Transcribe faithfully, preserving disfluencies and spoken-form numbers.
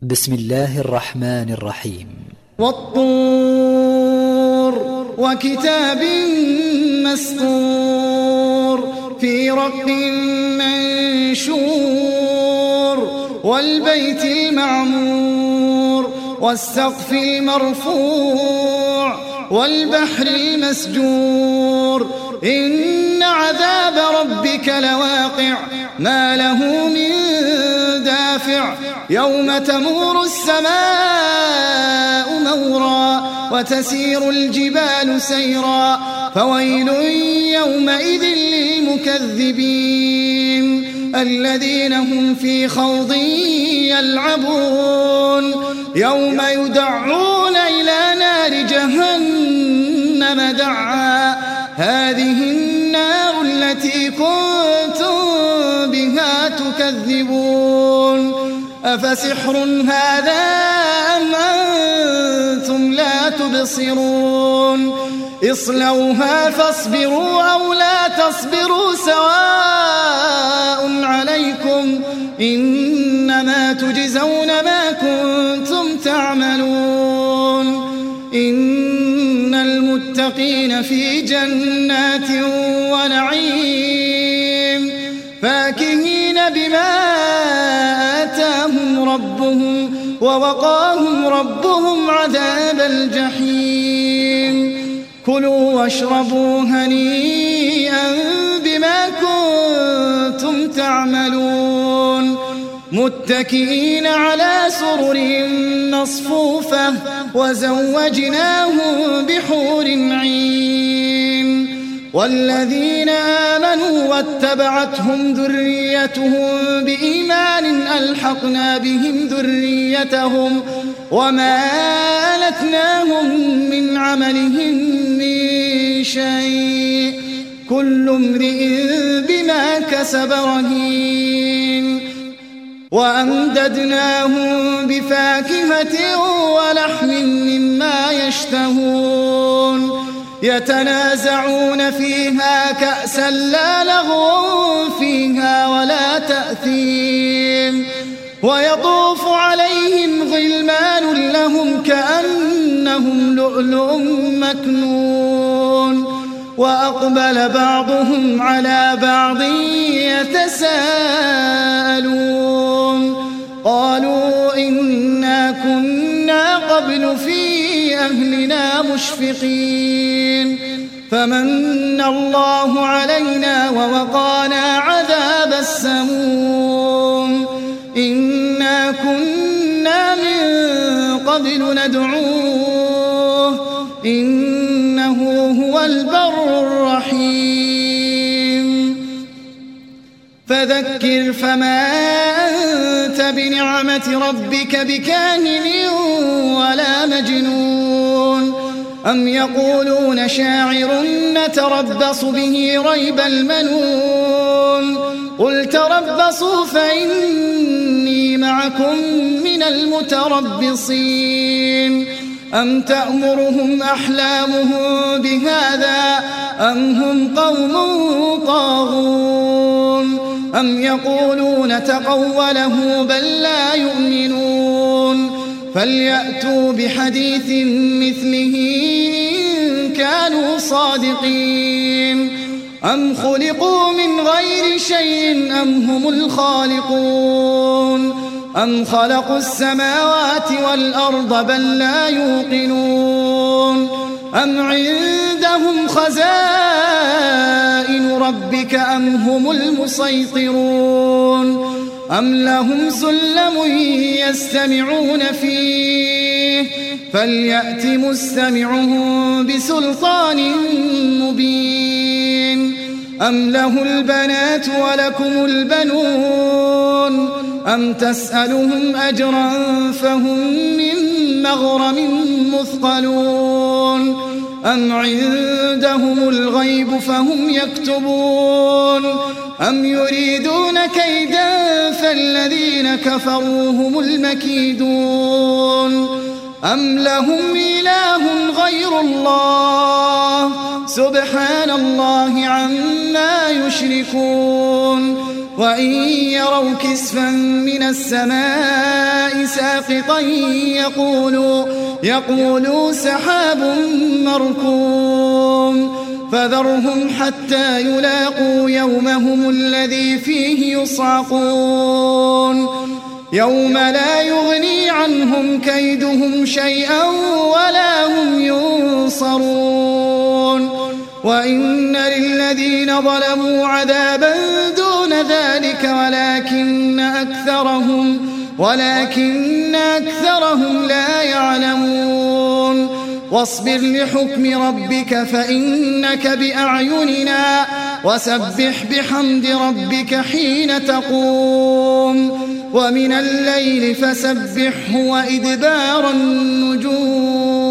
بسم الله الرحمن الرحيم. والطور وكتاب مسطور في رق منشور والبيت المعمور والسقف المرفوع والبحر المسجور إن عذاب ربك لواقع ما له من دافع يوم تمور السماء مورا وتسير الجبال سيرا فويل يومئذ للمكذبين الذين هم في خوض يلعبون يوم يدعون إلى نار جهنم دعا هذه النار التي كنتم بها تكذبون أفسحر هذا أم أنتم لا تبصرون اصلوها فاصبروا أو لا تصبروا سواء عليكم إنما تجزون ما كنتم تعملون إن المتقين في جنات ونعيم فاكهين بما آتاهم ربهم ووقاهم ربهم عذاب الجحيم كلوا واشربوا هنيئا بما كنتم تعملون متكئين على سرر مصفوفة وزوجناهم بحور عين والذين آمنوا واتبعتهم ذريتهم بإيمان ألحقنا بهم ذريتهم وما ألتناهم من عملهم من شيء كل امرئ بما كسب رهين وأمددناهم بفاكهة ولحم مما يشتهون يتنازعون فيها كأسا لا لغو فيها ولا تأثيم ويطوف عليهم غلمان لهم كأنهم لؤلؤ مكنون وأقبل بعضهم على بعض يتساءلون قالوا إنا كنا قبل في أهلنا مشفقين فمن الله علينا ووقانا عذاب السموم إنا كنا من قبل ندعوه إنه هو البر الرحيم فذكر فما أنت بنعمة ربك بكاهن ولا مجنون أم يقولون شاعر نتربص به ريب المنون قل تربصوا فإني معكم من المتربصين أم تأمرهم أحلامهم بهذا أم هم قوم طاغون أم يقولون تقوله بل لا يؤمنون فليأتوا بحديث مثله إن كانوا صادقين أم خلقوا من غير شيء أم هم الخالقون أم خلقوا السماوات والأرض بل لا يوقنون أم عندهم خزائن ربك أم هم المسيطرون أم لهم سلم يستمعون فيه فليأت مستمعهم بسلطان مبين أم له البنات ولكم البنون أم تسألهم أجرا فهم من مغرم مثقلون أم عندهم الغيب فهم يكتبون أم يريدون كيدا فالذين كفروا هم المكيدون أم لهم إله غير الله سبحان الله عما يشركون وإن يروا كسفا من السماء ساقطا يقولوا, يقولوا سحاب مركوم فذرهم حتى يلاقوا يومهم الذي فيه يصعقون يوم لا يغني عنهم كيدهم شيئا ولا هم ينصرون وإن للذين ظلموا عذابا دون ذلك ولكن أكثرهم, ولكن أكثرهم لا يعلمون واصبر لحكم ربك فإنك بأعيننا وسبح بحمد ربك حين تقوم ومن الليل فسبحه وإدبار النجوم